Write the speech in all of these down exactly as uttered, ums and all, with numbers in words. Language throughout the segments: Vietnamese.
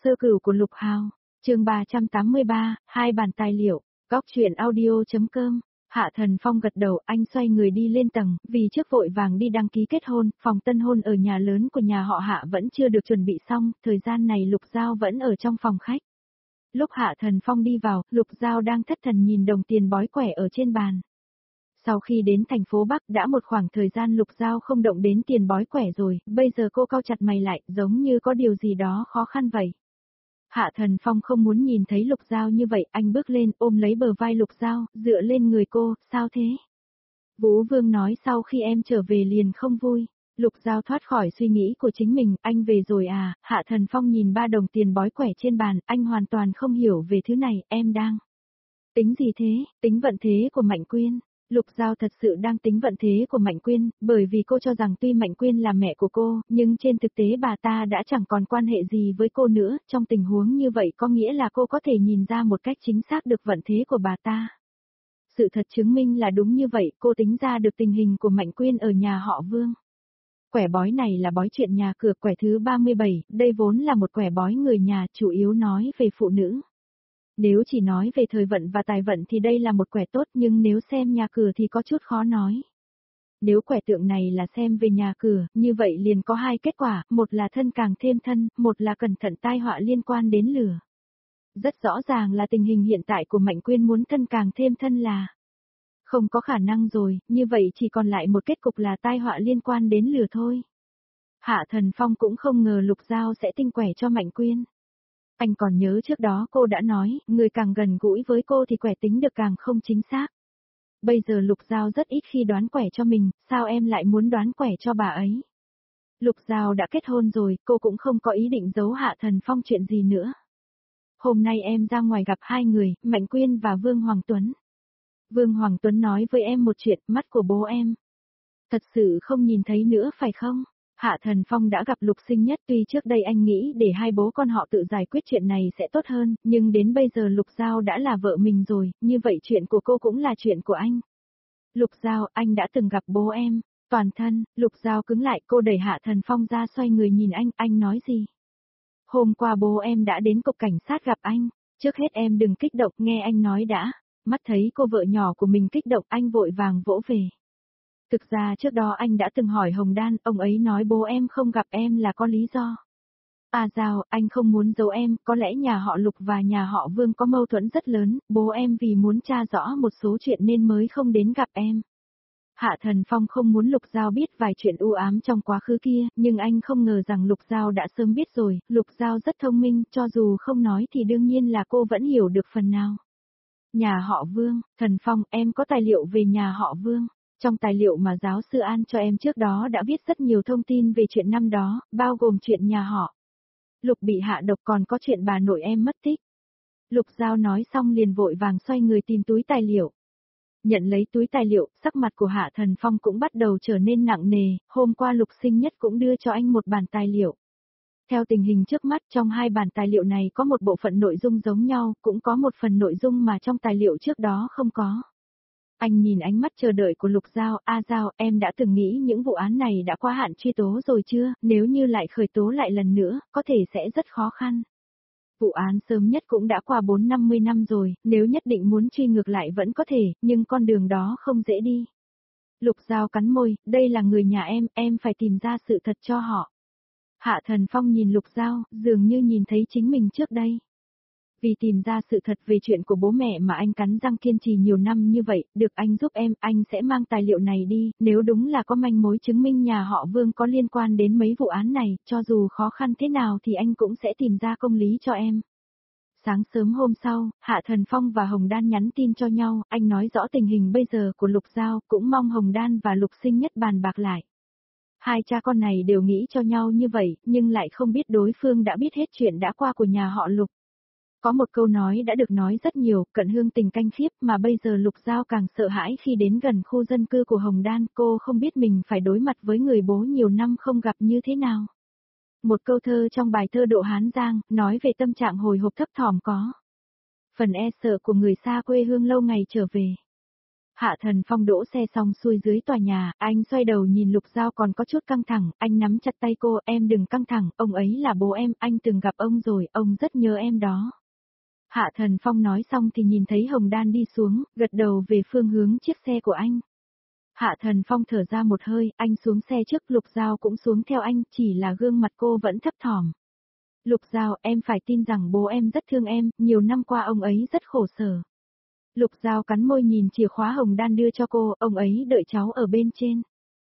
Sơ cửu của Lục Hào, chương ba trăm tám mươi ba, hai bản tài liệu, góc truyện audio.com. Hạ Thần Phong gật đầu, anh xoay người đi lên tầng, vì trước vội vàng đi đăng ký kết hôn, phòng tân hôn ở nhà lớn của nhà họ Hạ vẫn chưa được chuẩn bị xong, thời gian này Lục Giao vẫn ở trong phòng khách. Lúc Hạ Thần Phong đi vào, Lục Giao đang thất thần nhìn đồng tiền bói quẻ ở trên bàn. Sau khi đến thành phố Bắc đã một khoảng thời gian Lục Giao không động đến tiền bói quẻ rồi, bây giờ cô cau chặt mày lại, giống như có điều gì đó khó khăn vậy. Hạ Thần Phong không muốn nhìn thấy Lục Giao như vậy, anh bước lên ôm lấy bờ vai Lục Giao, dựa lên người cô, sao thế? Vũ Vương nói sau khi em trở về liền không vui. Lục Giao thoát khỏi suy nghĩ của chính mình, anh về rồi à? Hạ Thần Phong nhìn ba đồng tiền bói quẻ trên bàn, anh hoàn toàn không hiểu về thứ này, em đang tính gì thế? Tính vận thế của Mạnh Quyên. Lục Giao thật sự đang tính vận thế của Mạnh Quyên, bởi vì cô cho rằng tuy Mạnh Quyên là mẹ của cô, nhưng trên thực tế bà ta đã chẳng còn quan hệ gì với cô nữa, trong tình huống như vậy có nghĩa là cô có thể nhìn ra một cách chính xác được vận thế của bà ta. Sự thật chứng minh là đúng như vậy, cô tính ra được tình hình của Mạnh Quyên ở nhà họ Vương. Quẻ bói này là bói chuyện nhà cửa, quẻ thứ ba mươi bảy, đây vốn là một quẻ bói người nhà, chủ yếu nói về phụ nữ. Nếu chỉ nói về thời vận và tài vận thì đây là một quẻ tốt, nhưng nếu xem nhà cửa thì có chút khó nói. Nếu quẻ tượng này là xem về nhà cửa, như vậy liền có hai kết quả, một là thân càng thêm thân, một là cẩn thận tai họa liên quan đến lửa. Rất rõ ràng là tình hình hiện tại của Mạnh Quyên muốn thân càng thêm thân là không có khả năng rồi, như vậy chỉ còn lại một kết cục là tai họa liên quan đến lửa thôi. Hạ Thần Phong cũng không ngờ Lục Giao sẽ tinh quẻ cho Mạnh Quyên. Anh còn nhớ trước đó cô đã nói, người càng gần gũi với cô thì quẻ tính được càng không chính xác. Bây giờ Lục Giao rất ít khi đoán quẻ cho mình, sao em lại muốn đoán quẻ cho bà ấy? Lục Giao đã kết hôn rồi, cô cũng không có ý định giấu Hạ Thần Phong chuyện gì nữa. Hôm nay em ra ngoài gặp hai người, Mạnh Quyên và Vương Hoàng Tuấn. Vương Hoàng Tuấn nói với em một chuyện, mắt của bố em thật sự không nhìn thấy nữa phải không? Hạ Thần Phong đã gặp Lục Sinh Nhất, tuy trước đây anh nghĩ để hai bố con họ tự giải quyết chuyện này sẽ tốt hơn, nhưng đến bây giờ Lục Giao đã là vợ mình rồi, như vậy chuyện của cô cũng là chuyện của anh. Lục Giao, anh đã từng gặp bố em. Toàn thân, Lục Giao cứng lại, cô đẩy Hạ Thần Phong ra xoay người nhìn anh, anh nói gì? Hôm qua bố em đã đến cục cảnh sát gặp anh, trước hết em đừng kích động, nghe anh nói đã. Mắt thấy cô vợ nhỏ của mình kích động, anh vội vàng vỗ về. Thực ra trước đó anh đã từng hỏi Hồng Đan, ông ấy nói bố em không gặp em là có lý do. À Giao, anh không muốn giấu em, có lẽ nhà họ Lục và nhà họ Vương có mâu thuẫn rất lớn, bố em vì muốn tra rõ một số chuyện nên mới không đến gặp em. Hạ Thần Phong không muốn Lục Giao biết vài chuyện u ám trong quá khứ kia, nhưng anh không ngờ rằng Lục Giao đã sớm biết rồi, Lục Giao rất thông minh, cho dù không nói thì đương nhiên là cô vẫn hiểu được phần nào. Nhà họ Vương, Thần Phong, em có tài liệu về nhà họ Vương. Trong tài liệu mà giáo sư An cho em trước đó đã viết rất nhiều thông tin về chuyện năm đó, bao gồm chuyện nhà họ Lục bị hạ độc, còn có chuyện bà nội em mất tích. Lục Giao nói xong liền vội vàng xoay người tìm túi tài liệu. Nhận lấy túi tài liệu, sắc mặt của Hạ Thần Phong cũng bắt đầu trở nên nặng nề, hôm qua Lục Sinh Nhất cũng đưa cho anh một bản tài liệu. Theo tình hình trước mắt, trong hai bản tài liệu này có một bộ phận nội dung giống nhau, cũng có một phần nội dung mà trong tài liệu trước đó không có. Anh nhìn ánh mắt chờ đợi của Lục Giao, A Giao, em đã từng nghĩ những vụ án này đã qua hạn truy tố rồi chưa, nếu như lại khởi tố lại lần nữa, có thể sẽ rất khó khăn. Vụ án sớm nhất cũng đã qua bốn năm mươi năm rồi, nếu nhất định muốn truy ngược lại vẫn có thể, nhưng con đường đó không dễ đi. Lục Giao cắn môi, đây là người nhà em, em phải tìm ra sự thật cho họ. Hạ Thần Phong nhìn Lục Giao, dường như nhìn thấy chính mình trước đây. Vì tìm ra sự thật về chuyện của bố mẹ mà anh cắn răng kiên trì nhiều năm như vậy, được anh giúp em, anh sẽ mang tài liệu này đi, nếu đúng là có manh mối chứng minh nhà họ Vương có liên quan đến mấy vụ án này, cho dù khó khăn thế nào thì anh cũng sẽ tìm ra công lý cho em. Sáng sớm hôm sau, Hạ Thần Phong và Hồng Đan nhắn tin cho nhau, anh nói rõ tình hình bây giờ của Lục Giao, cũng mong Hồng Đan và Lục Sinh Nhất bàn bạc lại. Hai cha con này đều nghĩ cho nhau như vậy, nhưng lại không biết đối phương đã biết hết chuyện đã qua của nhà họ Lục. Có một câu nói đã được nói rất nhiều, cận hương tình canh khiếp, mà bây giờ Lục Giao càng sợ hãi khi đến gần khu dân cư của Hồng Đan, cô không biết mình phải đối mặt với người bố nhiều năm không gặp như thế nào. Một câu thơ trong bài thơ Độ Hán Giang, nói về tâm trạng hồi hộp thấp thỏm có. Phần e sợ của người xa quê hương lâu ngày trở về. Hạ Thần Phong đỗ xe xong xuôi dưới tòa nhà, anh xoay đầu nhìn Lục Giao còn có chút căng thẳng, anh nắm chặt tay cô, em đừng căng thẳng, ông ấy là bố em, anh từng gặp ông rồi, ông rất nhớ em đó. Hạ Thần Phong nói xong thì nhìn thấy Hồng Đan đi xuống, gật đầu về phương hướng chiếc xe của anh. Hạ Thần Phong thở ra một hơi, anh xuống xe trước, Lục Giao cũng xuống theo anh, chỉ là gương mặt cô vẫn thấp thỏm. Lục Giao, em phải tin rằng bố em rất thương em, nhiều năm qua ông ấy rất khổ sở. Lục Giao cắn môi nhìn chìa khóa Hồng Đan đưa cho cô, ông ấy đợi cháu ở bên trên.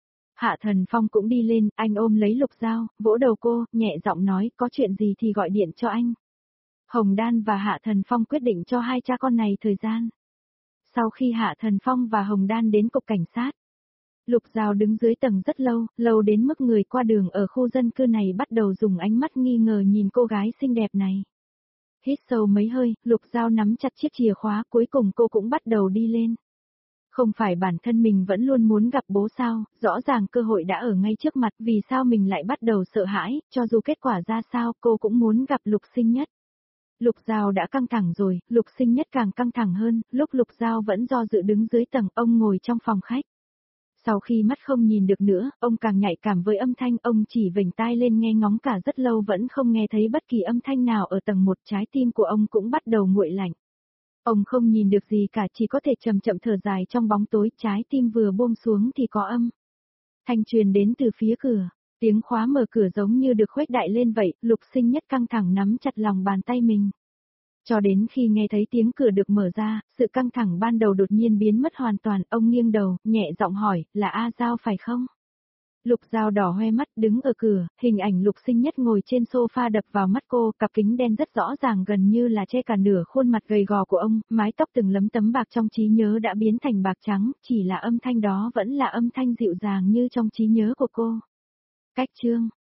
Hạ Thần Phong cũng đi lên, anh ôm lấy Lục Giao, vỗ đầu cô, nhẹ giọng nói, có chuyện gì thì gọi điện cho anh. Hồng Đan và Hạ Thần Phong quyết định cho hai cha con này thời gian. Sau khi Hạ Thần Phong và Hồng Đan đến cục cảnh sát, Lục Giao đứng dưới tầng rất lâu, lâu đến mức người qua đường ở khu dân cư này bắt đầu dùng ánh mắt nghi ngờ nhìn cô gái xinh đẹp này. Hít sâu mấy hơi, Lục Giao nắm chặt chiếc chìa khóa, cuối cùng cô cũng bắt đầu đi lên. Không phải bản thân mình vẫn luôn muốn gặp bố sao, rõ ràng cơ hội đã ở ngay trước mặt, vì sao mình lại bắt đầu sợ hãi, cho dù kết quả ra sao cô cũng muốn gặp Lục Sinh Nhất. Lục Giao đã căng thẳng rồi, Lục Sinh Nhất càng căng thẳng hơn, lúc Lục Giao vẫn do dự đứng dưới tầng, ông ngồi trong phòng khách. Sau khi mắt không nhìn được nữa, ông càng nhạy cảm với âm thanh, ông chỉ vểnh tai lên nghe ngóng cả rất lâu vẫn không nghe thấy bất kỳ âm thanh nào ở tầng một, trái tim của ông cũng bắt đầu nguội lạnh. Ông không nhìn được gì cả, chỉ có thể chậm chậm thở dài trong bóng tối, trái tim vừa buông xuống thì có âm thanh truyền đến từ phía cửa, tiếng khóa mở cửa giống như được khuếch đại lên vậy, Lục Sinh Nhất căng thẳng nắm chặt lòng bàn tay mình. Cho đến khi nghe thấy tiếng cửa được mở ra, sự căng thẳng ban đầu đột nhiên biến mất hoàn toàn, ông nghiêng đầu, nhẹ giọng hỏi, là A Giao phải không? Lục Giao đỏ hoe mắt đứng ở cửa, hình ảnh Lục Sinh Nhất ngồi trên sofa đập vào mắt cô, cặp kính đen rất rõ ràng gần như là che cả nửa khuôn mặt gầy gò của ông, mái tóc từng lấm tấm bạc trong trí nhớ đã biến thành bạc trắng, chỉ là âm thanh đó vẫn là âm thanh dịu dàng như trong trí nhớ của cô. Cách chương